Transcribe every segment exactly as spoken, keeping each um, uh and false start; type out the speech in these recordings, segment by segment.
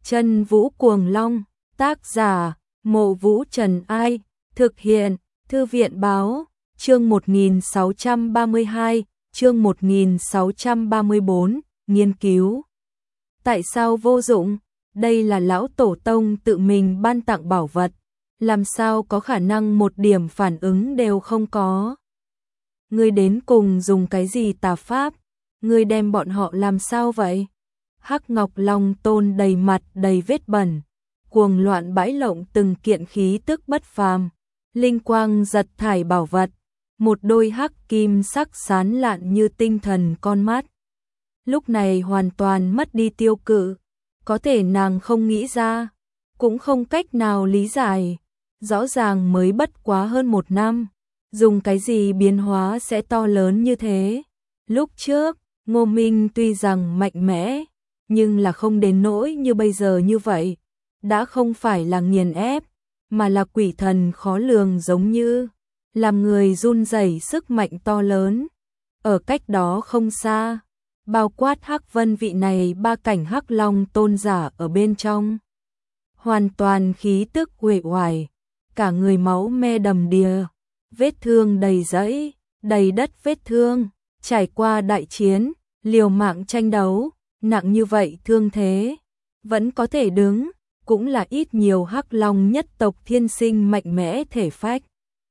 Chân Vũ Cuồng Long, tác giả, Mộ Vũ Trần Ai, thực hiện, Thư viện Báo, chương một nghìn sáu trăm ba mươi hai, chương một nghìn sáu trăm ba mươi bốn, nghiên cứu. Tại sao vô dụng? Đây là lão tổ tông tự mình ban tặng bảo vật, làm sao có khả năng một điểm phản ứng đều không có. Ngươi đến cùng dùng cái gì tà pháp? Ngươi đem bọn họ làm sao vậy? Hắc Ngọc Long Tôn đầy mặt đầy vết bẩn, cuồng loạn bãi lộng từng kiện khí tức bất phàm, linh quang giật thải bảo vật, một đôi hắc kim sắc sán lạn như tinh thần con mắt. Lúc này hoàn toàn mất đi tiêu cự, có thể nàng không nghĩ ra, cũng không cách nào lý giải, rõ ràng mới bất quá hơn một năm, dùng cái gì biến hóa sẽ to lớn như thế. Lúc trước, Ngô Minh tuy rằng mạnh mẽ, nhưng là không đến nỗi như bây giờ như vậy, đã không phải là nghiền ép, mà là quỷ thần khó lường giống như, làm người run rẩy sức mạnh to lớn. Ở cách đó không xa, bao quát Hắc Vân vị này ba cảnh Hắc Long tôn giả ở bên trong. Hoàn toàn khí tức uể oải, cả người máu me đầm đìa, vết thương đầy rẫy, đầy đất vết thương, trải qua đại chiến, liều mạng tranh đấu, nặng như vậy thương thế, vẫn có thể đứng, cũng là ít nhiều Hắc Long nhất tộc thiên sinh mạnh mẽ thể phách.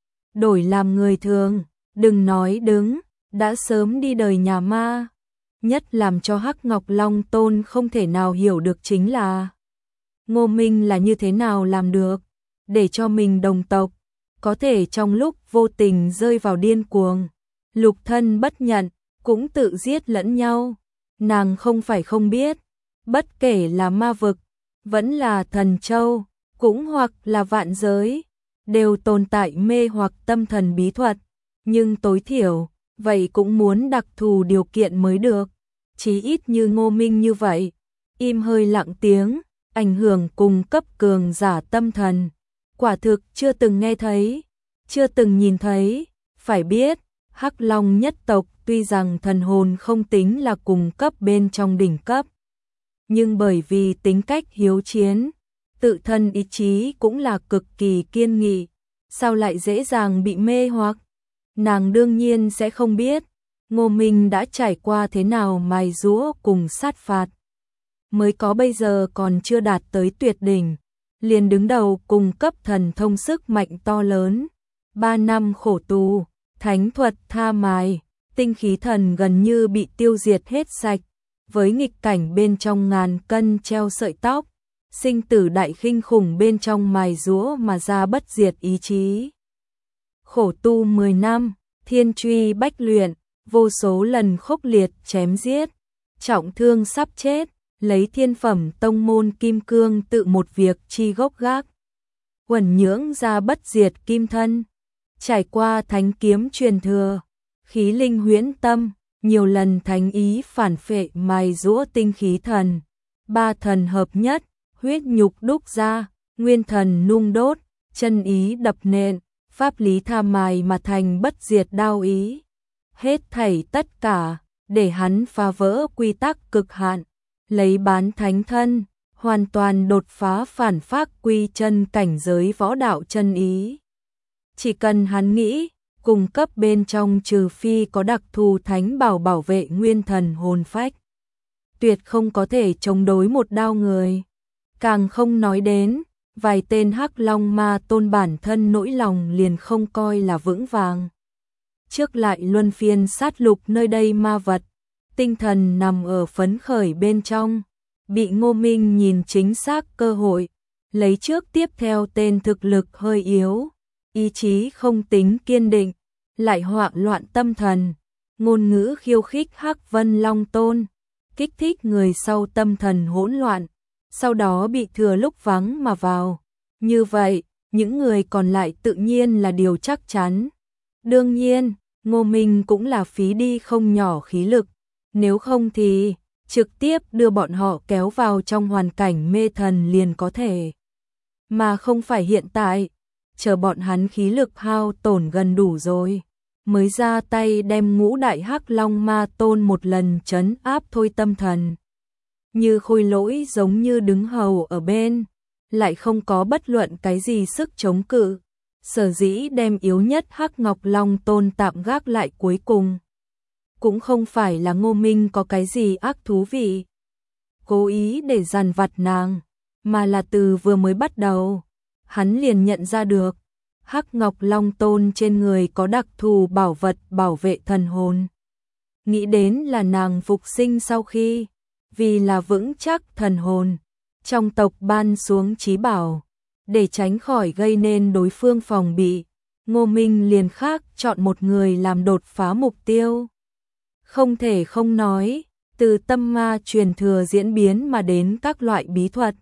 Đổi làm người thường, đừng nói đứng, đã sớm đi đời nhà ma. Nhất làm cho Hắc Ngọc Long Tôn không thể nào hiểu được chính là Ngô Minh là như thế nào làm được, để cho mình đồng tộc, có thể trong lúc vô tình rơi vào điên cuồng, lục thân bất nhận, cũng tự giết lẫn nhau. Nàng không phải không biết, bất kể là ma vực, vẫn là thần châu, cũng hoặc là vạn giới, đều tồn tại mê hoặc tâm thần bí thuật, nhưng tối thiểu, vậy cũng muốn đặc thù điều kiện mới được. Chí ít như Ngô Minh như vậy, im hơi lặng tiếng, ảnh hưởng cùng cấp cường giả tâm thần, quả thực chưa từng nghe thấy, chưa từng nhìn thấy. Phải biết, Hắc Long nhất tộc tuy rằng thần hồn không tính là cùng cấp bên trong đỉnh cấp, nhưng bởi vì tính cách hiếu chiến, tự thân ý chí cũng là cực kỳ kiên nghị, sao lại dễ dàng bị mê hoặc? Nàng đương nhiên sẽ không biết, Ngô Minh đã trải qua thế nào mài giũa cùng sát phạt, mới có bây giờ còn chưa đạt tới tuyệt đỉnh, liền đứng đầu cùng cấp thần thông sức mạnh to lớn. Ba năm khổ tu, thánh thuật tha mài, tinh khí thần gần như bị tiêu diệt hết sạch, với nghịch cảnh bên trong ngàn cân treo sợi tóc, sinh tử đại khinh khủng bên trong mài giũa mà ra bất diệt ý chí. Khổ tu mười năm, thiên truy bách luyện, vô số lần khốc liệt chém giết, trọng thương sắp chết, lấy thiên phẩm tông môn kim cương tự một việc chi gốc gác, uẩn nhưỡng ra bất diệt kim thân, trải qua thánh kiếm truyền thừa, khí linh huyễn tâm, nhiều lần thánh ý phản phệ mài giũa tinh khí thần, ba thần hợp nhất, huyết nhục đúc ra, nguyên thần nung đốt, chân ý đập nện, pháp lý tha mài mà thành bất diệt đao ý. Hết thảy tất cả, để hắn phá vỡ quy tắc cực hạn, lấy bán thánh thân, hoàn toàn đột phá phản phác quy chân cảnh giới võ đạo chân ý. Chỉ cần hắn nghĩ, cùng cấp bên trong trừ phi có đặc thù thánh bảo bảo vệ nguyên thần hồn phách, tuyệt không có thể chống đối một đao người. Càng không nói đến, vài tên Hắc Long ma tôn bản thân nỗi lòng liền không coi là vững vàng. Trước lại luân phiên sát lục nơi đây ma vật, tinh thần nằm ở phấn khởi bên trong, bị Ngô Minh nhìn chính xác cơ hội, lấy trước tiếp theo tên thực lực hơi yếu, ý chí không tính kiên định, lại hoảng loạn tâm thần, ngôn ngữ khiêu khích Hắc Vân Long Tôn, kích thích người sau tâm thần hỗn loạn, sau đó bị thừa lúc vắng mà vào. Như vậy, những người còn lại tự nhiên là điều chắc chắn. Đương nhiên, Ngô Minh cũng là phí đi không nhỏ khí lực, nếu không thì trực tiếp đưa bọn họ kéo vào trong hoàn cảnh mê thần liền có thể. Mà không phải hiện tại, chờ bọn hắn khí lực hao tổn gần đủ rồi, mới ra tay đem ngũ đại Hắc Long ma tôn một lần trấn áp thôi tâm thần. như Khôi Lỗi giống như đứng hầu ở bên, lại không có bất luận cái gì sức chống cự. Sở dĩ đem yếu nhất Hắc Ngọc Long Tôn tạm gác lại cuối cùng. Cũng không phải là Ngô Minh có cái gì ác thú vị, cố ý để dằn vặt nàng, mà là từ vừa mới bắt đầu, hắn liền nhận ra được, Hắc Ngọc Long Tôn trên người có đặc thù bảo vật bảo vệ thần hồn. Nghĩ đến là nàng phục sinh sau khi, vì là vững chắc thần hồn, trong tộc ban xuống chí bảo, để tránh khỏi gây nên đối phương phòng bị, Ngô Minh liền khác chọn một người làm đột phá mục tiêu. Không thể không nói, từ tâm ma truyền thừa diễn biến mà đến các loại bí thuật,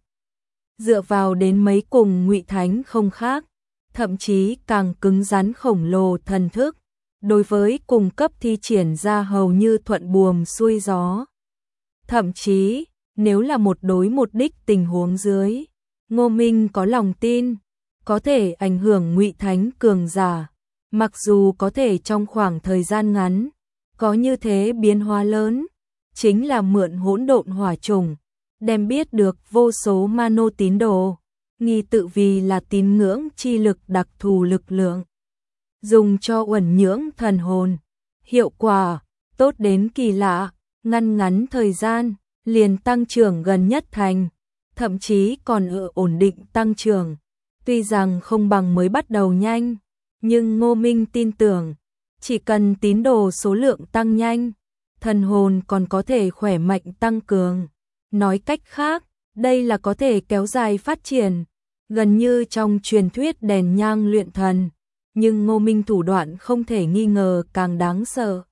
dựa vào đến mấy cùng Ngụy Thánh không khác, thậm chí càng cứng rắn khổng lồ thần thức, đối với cùng cấp thi triển ra hầu như thuận buồm xuôi gió. Thậm chí, nếu là một đối một đích tình huống dưới, Ngô Minh có lòng tin, có thể ảnh hưởng Ngụy Thánh cường giả, mặc dù có thể trong khoảng thời gian ngắn, có như thế biến hóa lớn, chính là mượn hỗn độn hỏa trùng, đem biết được vô số mano tín đồ, nghi tự vì là tín ngưỡng chi lực đặc thù lực lượng, dùng cho uẩn nhưỡng thần hồn, hiệu quả tốt đến kỳ lạ, ngăn ngắn thời gian, liền tăng trưởng gần nhất thành, thậm chí còn ở ổn định tăng trưởng, tuy rằng không bằng mới bắt đầu nhanh, nhưng Ngô Minh tin tưởng, chỉ cần tín đồ số lượng tăng nhanh, thần hồn còn có thể khỏe mạnh tăng cường. Nói cách khác, đây là có thể kéo dài phát triển, gần như trong truyền thuyết đèn nhang luyện thần, nhưng Ngô Minh thủ đoạn không thể nghi ngờ càng đáng sợ.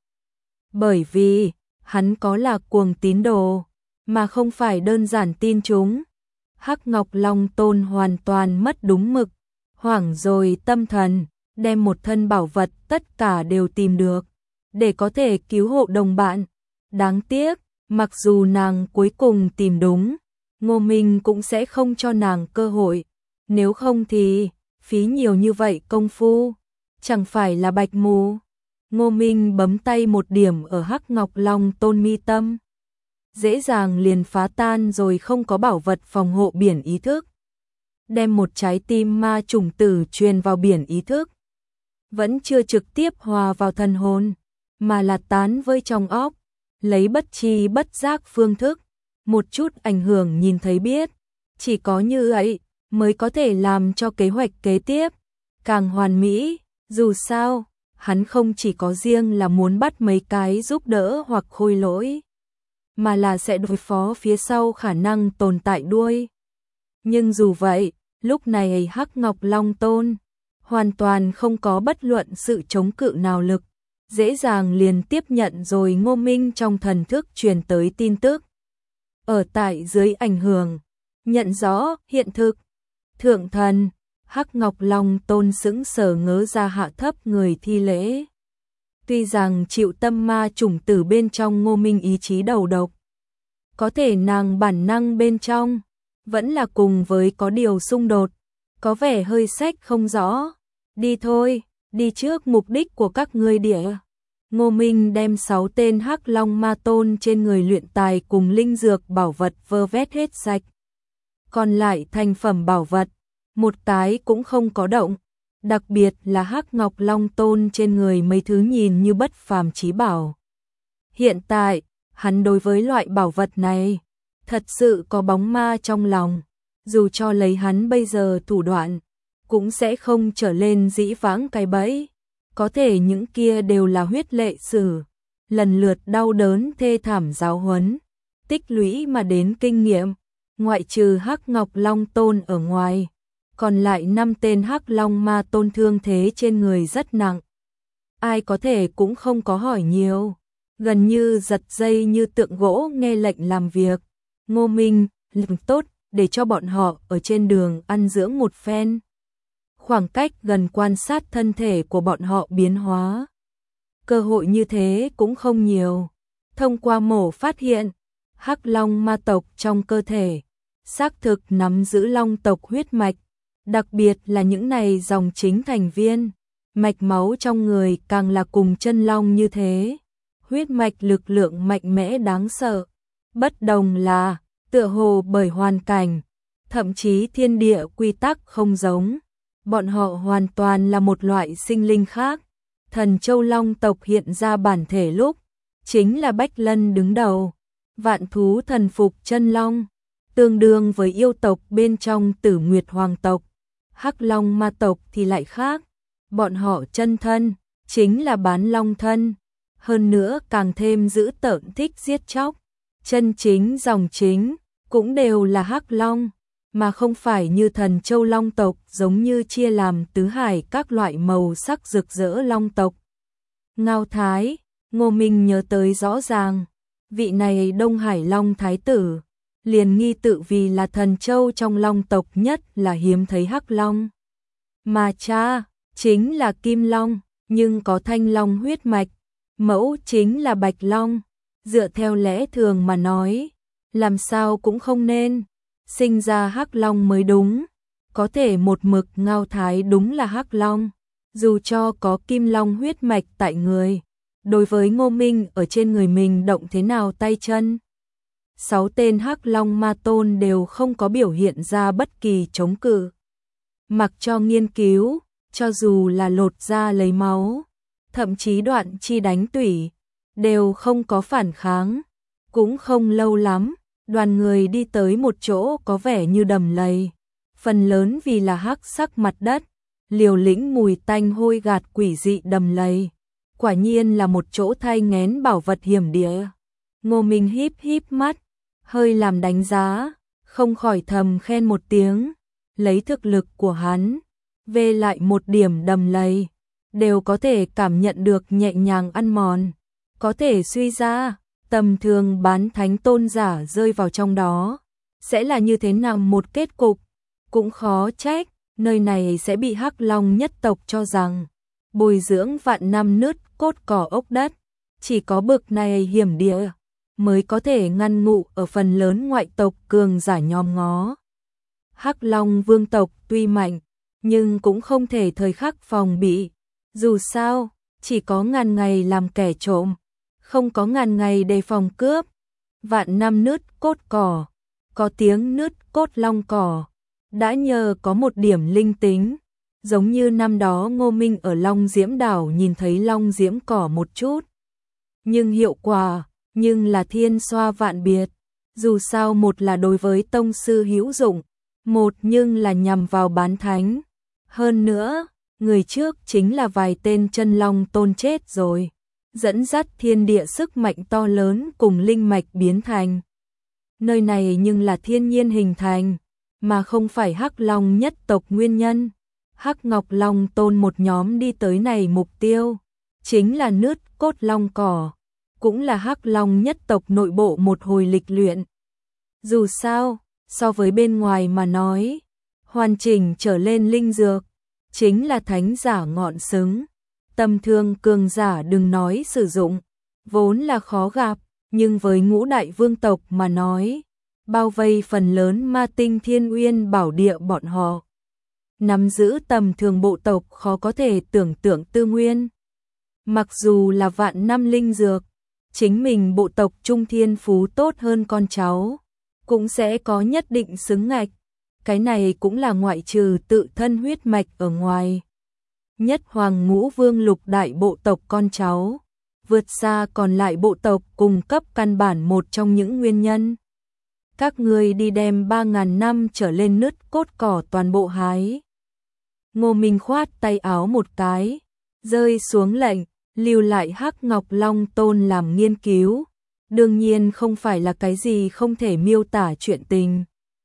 Bởi vì, hắn có là cuồng tín đồ, mà không phải đơn giản tin chúng. Hắc Ngọc Long Tôn hoàn toàn mất đúng mực, hoảng rồi tâm thần, đem một thân bảo vật tất cả đều tìm được, để có thể cứu hộ đồng bạn. Đáng tiếc, mặc dù nàng cuối cùng tìm đúng, Ngô Minh cũng sẽ không cho nàng cơ hội, nếu không thì, phí nhiều như vậy công phu, chẳng phải là bạch mù. Ngô Minh bấm tay một điểm ở Hắc Ngọc Long Tôn mi tâm, dễ dàng liền phá tan rồi không có bảo vật phòng hộ biển ý thức. Đem một trái tim ma trùng tử truyền vào biển ý thức, vẫn chưa trực tiếp hòa vào thần hồn, mà là tán với trong óc, lấy bất chi bất giác phương thức, một chút ảnh hưởng nhìn thấy biết, chỉ có như vậy mới có thể làm cho kế hoạch kế tiếp càng hoàn mỹ. Dù sao, hắn không chỉ có riêng là muốn bắt mấy cái giúp đỡ hoặc Khôi Lỗi, mà là sẽ đối phó phía sau khả năng tồn tại đuôi. Nhưng dù vậy, lúc này Hắc Ngọc Long Tôn hoàn toàn không có bất luận sự chống cự nào lực, dễ dàng liền tiếp nhận rồi Ngô Minh trong thần thức truyền tới tin tức. Ở tại dưới ảnh hưởng, nhận rõ hiện thực, thượng thần, Hắc Ngọc Long Tôn sững sờ ngớ ra hạ thấp người thi lễ. Tuy rằng chịu tâm ma chủng tử bên trong Ngô Minh ý chí đầu độc, có thể nàng bản năng bên trong vẫn là cùng với có điều xung đột, có vẻ hơi sách không rõ. Đi thôi, đi trước mục đích của các ngươi địa. Ngô Minh đem sáu tên Hắc Long Ma Tôn trên người luyện tài cùng linh dược bảo vật vơ vét hết sạch. Còn lại thành phẩm bảo vật, một cái cũng không có động, đặc biệt là Hắc Ngọc Long Tôn trên người mấy thứ nhìn như bất phàm chí bảo. Hiện tại, hắn đối với loại bảo vật này, thật sự có bóng ma trong lòng, dù cho lấy hắn bây giờ thủ đoạn, cũng sẽ không trở lên dĩ vãng cái bẫy. Có thể những kia đều là huyết lệ sử, lần lượt đau đớn thê thảm giáo huấn, tích lũy mà đến kinh nghiệm, ngoại trừ Hắc Ngọc Long Tôn ở ngoài, còn lại năm tên Hắc Long Ma Tôn thương thế trên người rất nặng. Ai có thể cũng không có hỏi nhiều, gần như giật dây như tượng gỗ nghe lệnh làm việc. Ngô Minh, lực tốt, để cho bọn họ ở trên đường ăn dưỡng một phen. Khoảng cách gần quan sát thân thể của bọn họ biến hóa. Cơ hội như thế cũng không nhiều. Thông qua mổ phát hiện, Hắc Long ma tộc trong cơ thể, xác thực nắm giữ long tộc huyết mạch, đặc biệt là những này dòng chính thành viên, mạch máu trong người càng là cùng chân long như thế. Huyết mạch lực lượng mạnh mẽ đáng sợ. Bất đồng là, Tựa hồ bởi hoàn cảnh, thậm chí thiên địa quy tắc không giống, bọn họ hoàn toàn là một loại sinh linh khác. Thần Châu Long tộc hiện ra bản thể lúc, chính là Bách Lân đứng đầu, vạn thú thần phục chân long, tương đương với yêu tộc bên trong Tử Nguyệt Hoàng tộc. Hắc Long ma tộc thì lại khác, bọn họ chân thân, chính là bán long thân, hơn nữa càng thêm dữ tợn thích giết chóc, chân chính dòng chính, cũng đều là Hắc Long, mà không phải như Thần Châu Long tộc giống như chia làm tứ hải các loại màu sắc rực rỡ long tộc. Ngao Thái, Ngô Minh nhớ tới rõ ràng, vị này Đông Hải Long Thái tử, liền nghi tự vì là Thần Châu trong Long tộc nhất là hiếm thấy Hắc Long. Mà cha, chính là Kim Long, nhưng có Thanh Long huyết mạch, mẫu chính là Bạch Long, dựa theo lẽ thường mà nói, làm sao cũng không nên sinh ra Hắc Long mới đúng, có thể một mực Ngao Thái đúng là Hắc Long, dù cho có Kim Long huyết mạch tại người, đối với Ngô Minh ở trên người mình động thế nào tay chân. Sáu tên Hắc Long ma tôn đều không có biểu hiện ra bất kỳ chống cự. Mặc cho nghiên cứu, cho dù là lột da lấy máu, thậm chí đoạn chi đánh tủy, đều không có phản kháng. Cũng không lâu lắm, đoàn người đi tới một chỗ có vẻ như đầm lầy, phần lớn vì là hắc sắc mặt đất, liều lĩnh mùi tanh hôi gạt quỷ dị đầm lầy. Quả nhiên là một chỗ thai nghén bảo vật hiểm địa. Ngô Minh híp híp mắt, hơi làm đánh giá, không khỏi thầm khen một tiếng, lấy thực lực của hắn, về lại một điểm đầm lầy, đều có thể cảm nhận được nhẹ nhàng ăn mòn, có thể suy ra, tầm thường bán thánh tôn giả rơi vào trong đó, sẽ là như thế nào một kết cục, cũng khó trách, nơi này sẽ bị Hắc Long nhất tộc cho rằng, bồi dưỡng vạn năm nứt cốt cỏ ốc đất, chỉ có bực này hiểm địa, mới có thể ngăn ngụ ở phần lớn ngoại tộc cường giả nhòm ngó. Hắc Long vương tộc tuy mạnh, nhưng cũng không thể thời khắc phòng bị, dù sao, chỉ có ngàn ngày làm kẻ trộm, không có ngàn ngày đề phòng cướp. Vạn năm nứt cốt cỏ, có tiếng nứt cốt long cỏ, đã nhờ có một điểm linh tính, giống như năm đó Ngô Minh ở Long Diễm đảo nhìn thấy Long Diễm cỏ một chút. Nhưng hiệu quả, nhưng là thiên xoa vạn biệt, dù sao một là đối với tông sư hữu dụng, một nhưng là nhằm vào bán thánh. Hơn nữa, người trước chính là vài tên chân long tôn chết rồi, dẫn dắt thiên địa sức mạnh to lớn cùng linh mạch biến thành. Nơi này nhưng là thiên nhiên hình thành, mà không phải Hắc Long nhất tộc nguyên nhân. Hắc Ngọc Long tôn một nhóm đi tới này mục tiêu, chính là nứt cốt long cỏ, cũng là Hắc Long nhất tộc nội bộ một hồi lịch luyện. Dù sao, so với bên ngoài mà nói, hoàn chỉnh trở lên linh dược, chính là thánh giả ngọn xứng. Tầm thường cường giả đừng nói sử dụng, vốn là khó gặp, nhưng với ngũ đại vương tộc mà nói, bao vây phần lớn ma tinh thiên uyên bảo địa bọn họ. Nắm giữ tầm thường bộ tộc khó có thể tưởng tượng tư nguyên. Mặc dù là vạn năm linh dược, chính mình bộ tộc trung thiên phú tốt hơn con cháu, cũng sẽ có nhất định xứng ngạch. Cái này cũng là ngoại trừ tự thân huyết mạch ở ngoài. Nhất hoàng ngũ vương lục đại bộ tộc con cháu, vượt xa còn lại bộ tộc cung cấp căn bản một trong những nguyên nhân. Các ngươi đi đem ba ngàn năm trở lên nứt cốt cỏ toàn bộ hái. Ngô Minh khoát tay áo một cái, rơi xuống lệnh, lưu lại Hắc Ngọc Long tôn làm nghiên cứu. Đương nhiên không phải là cái gì không thể miêu tả chuyện tình,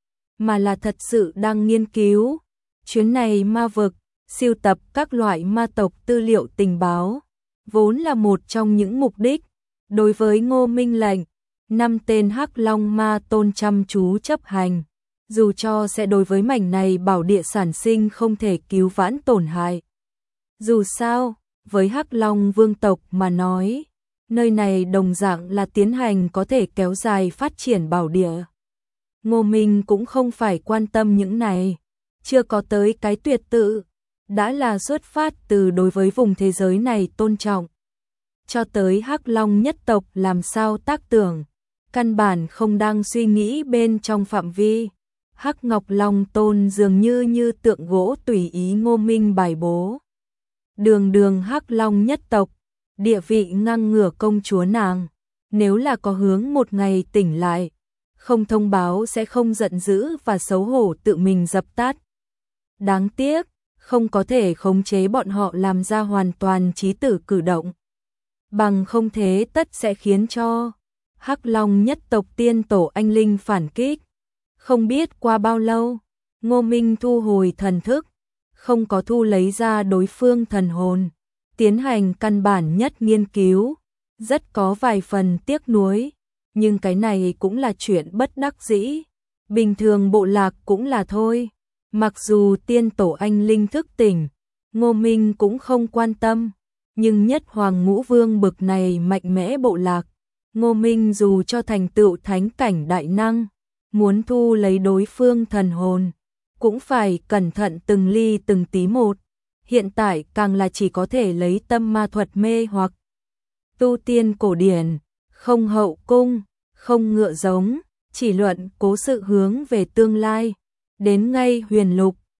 mà là thật sự đang nghiên cứu. Chuyến này ma vực, sưu tập các loại ma tộc tư liệu tình báo, vốn là một trong những mục đích. Đối với Ngô Minh lệnh, năm tên Hắc Long ma tôn chăm chú chấp hành, dù cho sẽ đối với mảnh này bảo địa sản sinh không thể cứu vãn tổn hại. Dù sao, với Hắc Long vương tộc mà nói, nơi này đồng dạng là tiến hành có thể kéo dài phát triển bảo địa. Ngô Minh cũng không phải quan tâm những này, chưa có tới cái tuyệt tự, đã là xuất phát từ đối với vùng thế giới này tôn trọng. Cho tới Hắc Long nhất tộc làm sao tác tưởng, căn bản không đang suy nghĩ bên trong phạm vi. Hắc Ngọc Long Tôn dường như như tượng gỗ tùy ý Ngô Minh bài bố. Đường đường Hắc Long nhất tộc, địa vị ngang ngửa công chúa nàng, nếu là có hướng một ngày tỉnh lại, không thông báo sẽ không giận dữ và xấu hổ tự mình dập tắt. Đáng tiếc, không có thể khống chế bọn họ làm ra hoàn toàn chí tử cử động. Bằng không thế tất sẽ khiến cho Hắc Long nhất tộc tiên tổ anh linh phản kích. Không biết qua bao lâu, Ngô Minh thu hồi thần thức, không có thu lấy ra đối phương thần hồn, tiến hành căn bản nhất nghiên cứu, rất có vài phần tiếc nuối, nhưng cái này cũng là chuyện bất đắc dĩ, bình thường bộ lạc cũng là thôi. Mặc dù tiên tổ anh linh thức tỉnh, Ngô Minh cũng không quan tâm, nhưng nhất Hoàng Ngũ Vương bực này mạnh mẽ bộ lạc, Ngô Minh dù cho thành tựu thánh cảnh đại năng, muốn thu lấy đối phương thần hồn, cũng phải cẩn thận từng ly từng tí một, hiện tại càng là chỉ có thể lấy tâm ma thuật mê hoặc. Tu tiên cổ điển, không hậu cung, không ngựa giống, chỉ luận cố sự hướng về tương lai, đến ngay huyền lục,